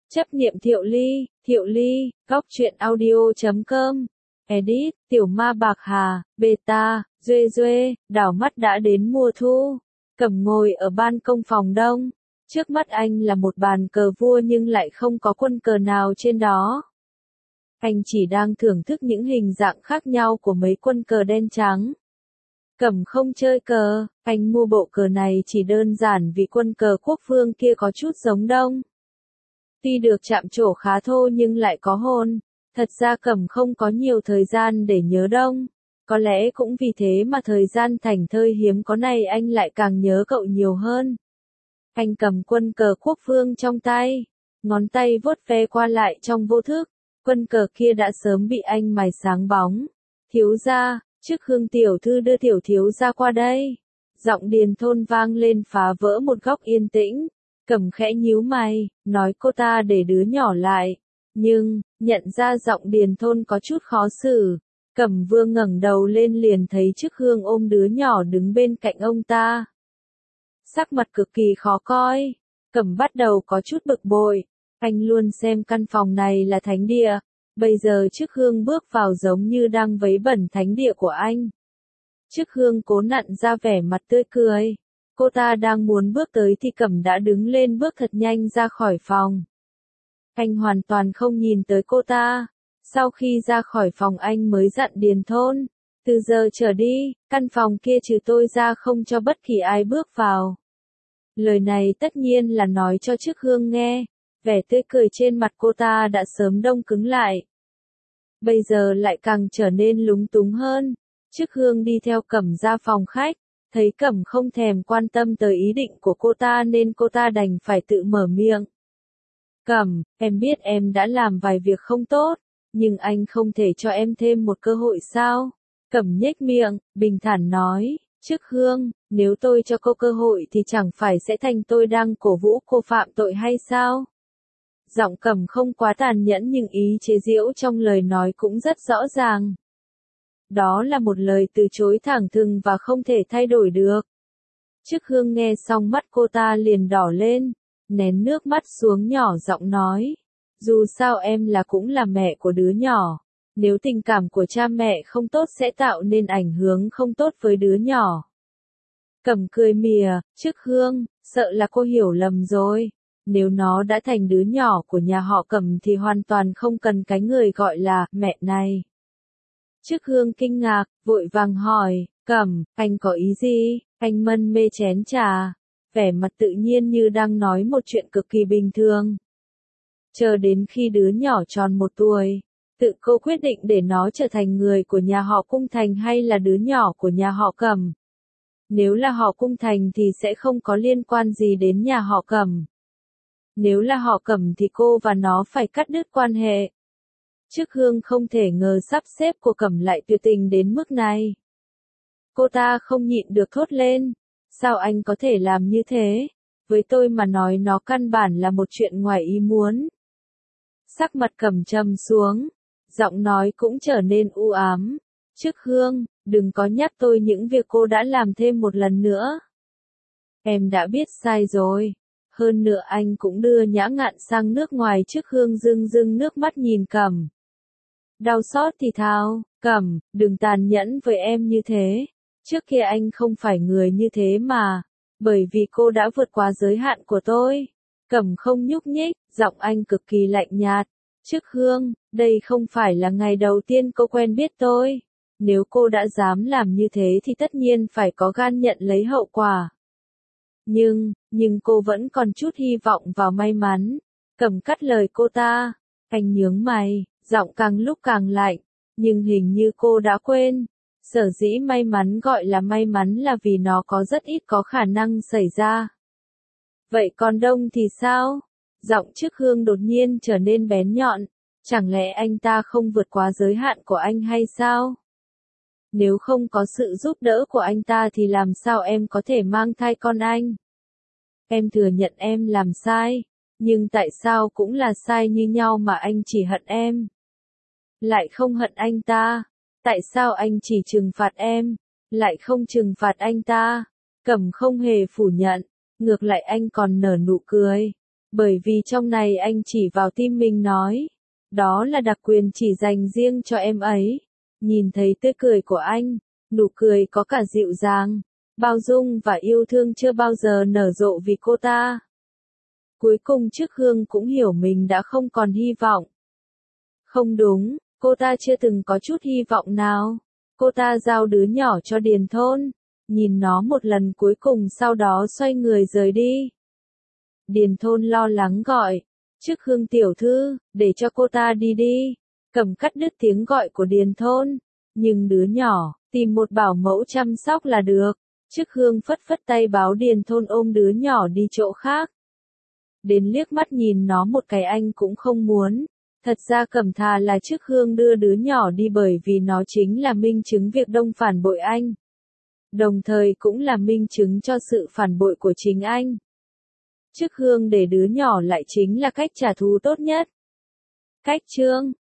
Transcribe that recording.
Chấp niệm Thiệu Ly, góc truyện audio.com, edit, Tiểu Ma Bạc Hà, beta, Duê, đảo mắt đã đến mùa thu. Cẩm ngồi ở ban công phòng đông, trước mắt anh là một bàn cờ vua nhưng lại không có quân cờ nào trên đó. Anh chỉ đang thưởng thức những hình dạng khác nhau của mấy quân cờ đen trắng. Cẩm không chơi cờ, anh mua bộ cờ này chỉ đơn giản vì quân cờ quốc vương kia có chút giống Đông. Tuy được chạm trổ khá thô nhưng lại có hồn. Thật ra Cẩm không có nhiều thời gian để nhớ Đông. Có lẽ cũng vì thế mà thời gian thảnh thơi hiếm có này anh lại càng nhớ cậu nhiều hơn. Anh cầm quân cờ quốc vương trong tay, ngón tay vuốt ve qua lại trong vô thức. Quân cờ kia đã sớm bị anh mài sáng bóng. Thiếu gia, trước Hương tiểu thư đưa tiểu thiếu gia qua đây. Giọng Điền Thôn vang lên phá vỡ một góc yên tĩnh. Cẩm khẽ nhíu mày, nói cô ta để đứa nhỏ lại. Nhưng, nhận ra giọng Điền Thôn có chút khó xử. Cẩm vừa ngẩng đầu lên liền thấy trước Hương ôm đứa nhỏ đứng bên cạnh ông ta. Sắc mặt cực kỳ khó coi. Cẩm bắt đầu có chút bực bội. Anh luôn xem căn phòng này là thánh địa. Bây giờ trước Hương bước vào giống như đang vấy bẩn thánh địa của anh. Trước Hương cố nặn ra vẻ mặt tươi cười. Cô ta đang muốn bước tới thì Cẩm đã đứng lên bước thật nhanh ra khỏi phòng. Anh hoàn toàn không nhìn tới cô ta. Sau khi ra khỏi phòng anh mới dặn Điền Thôn. Từ giờ trở đi, căn phòng kia trừ tôi ra không cho bất kỳ ai bước vào. Lời này tất nhiên là nói cho trước Hương nghe. Vẻ tươi cười trên mặt cô ta đã sớm đông cứng lại. Bây giờ lại càng trở nên lúng túng hơn. Trước Hương đi theo Cẩm ra phòng khách. Thấy Cẩm không thèm quan tâm tới ý định của cô ta nên cô ta đành phải tự mở miệng. Cẩm, em biết em đã làm vài việc không tốt, nhưng anh không thể cho em thêm một cơ hội sao? Cẩm nhếch miệng, bình thản nói, trước Hương, nếu tôi cho cô cơ hội thì chẳng phải sẽ thành tôi đang cổ vũ cô phạm tội hay sao? Giọng Cẩm không quá tàn nhẫn nhưng ý chế giễu trong lời nói cũng rất rõ ràng. Đó là một lời từ chối thẳng thừng và không thể thay đổi được. Trước Hương nghe xong mắt cô ta liền đỏ lên, nén nước mắt xuống nhỏ giọng nói. Dù sao em cũng là mẹ của đứa nhỏ. Nếu tình cảm của cha mẹ không tốt sẽ tạo nên ảnh hưởng không tốt với đứa nhỏ. Cẩm cười mỉa, trước Hương, sợ là cô hiểu lầm rồi. Nếu nó đã thành đứa nhỏ của nhà họ Cẩm thì hoàn toàn không cần cái người gọi là mẹ này. Trước Hương kinh ngạc, vội vàng hỏi, Cẩm, anh có ý gì? Anh mân mê chén trà, vẻ mặt tự nhiên như đang nói một chuyện cực kỳ bình thường. Chờ đến khi đứa nhỏ tròn 1 tuổi, tự cô quyết định để nó trở thành người của nhà họ Cung Thành hay là đứa nhỏ của nhà họ Cẩm. Nếu là họ Cung Thành thì sẽ không có liên quan gì đến nhà họ Cẩm. Nếu là họ Cẩm thì cô và nó phải cắt đứt quan hệ. Trước Hương không thể ngờ sắp xếp của Cẩm lại tuyệt tình đến mức này. Cô ta không nhịn được thốt lên. Sao anh có thể làm như thế? Với tôi mà nói nó căn bản là một chuyện ngoài ý muốn. Sắc mặt Cẩm trầm xuống. Giọng nói cũng trở nên u ám. Trước Hương, đừng có nhắc tôi những việc cô đã làm thêm một lần nữa. Em đã biết sai rồi. Hơn nữa anh cũng đưa Nhã Ngạn sang nước ngoài. Trước Hương rưng nước mắt nhìn Cẩm. Đau xót thì thào, Cẩm, đừng tàn nhẫn với em như thế. Trước kia anh không phải người như thế mà. Bởi vì cô đã vượt qua giới hạn của tôi. Cẩm không nhúc nhích, giọng anh cực kỳ lạnh nhạt. Trước Hương, đây không phải là ngày đầu tiên cô quen biết tôi. Nếu cô đã dám làm như thế thì tất nhiên phải có gan nhận lấy hậu quả. Nhưng cô vẫn còn chút hy vọng vào may mắn. Cẩm cắt lời cô ta. Anh nhướng mày, giọng càng lúc càng lạnh. Nhưng hình như cô đã quên. Sở dĩ may mắn gọi là may mắn là vì nó có rất ít có khả năng xảy ra. Vậy còn Đông thì sao? Giọng trước Hương đột nhiên trở nên bén nhọn. Chẳng lẽ anh ta không vượt quá giới hạn của anh hay sao? Nếu không có sự giúp đỡ của anh ta thì làm sao em có thể mang thai con anh? Em thừa nhận em làm sai. Nhưng tại sao cũng là sai như nhau mà anh chỉ hận em? Lại không hận anh ta. Tại sao anh chỉ trừng phạt em, lại không trừng phạt anh ta? Cẩm không hề phủ nhận, ngược lại anh còn nở nụ cười. Bởi vì trong này anh chỉ vào tim mình nói. Đó là đặc quyền chỉ dành riêng cho em ấy. Nhìn thấy tươi cười của anh, nụ cười có cả dịu dàng, bao dung và yêu thương chưa bao giờ nở rộ vì cô ta. Cuối cùng Trước Hương cũng hiểu mình đã không còn hy vọng. Không đúng, cô ta chưa từng có chút hy vọng nào. Cô ta giao đứa nhỏ cho Điền Thôn, nhìn nó một lần cuối cùng sau đó xoay người rời đi. Điền Thôn lo lắng gọi, Trước Hương tiểu thư, để cho cô ta đi đi. Cẩm cắt đứt tiếng gọi của Điền Thôn. Nhưng đứa nhỏ, tìm một bảo mẫu chăm sóc là được. Trước Hương phất phất tay báo Điền Thôn ôm đứa nhỏ đi chỗ khác. Đến liếc mắt nhìn nó một cái anh cũng không muốn. Thật ra Cẩm thà là Trước Hương đưa đứa nhỏ đi bởi vì nó chính là minh chứng việc Đông phản bội anh. Đồng thời cũng là minh chứng cho sự phản bội của chính anh. Trước Hương để đứa nhỏ lại chính là cách trả thù tốt nhất. Cách chương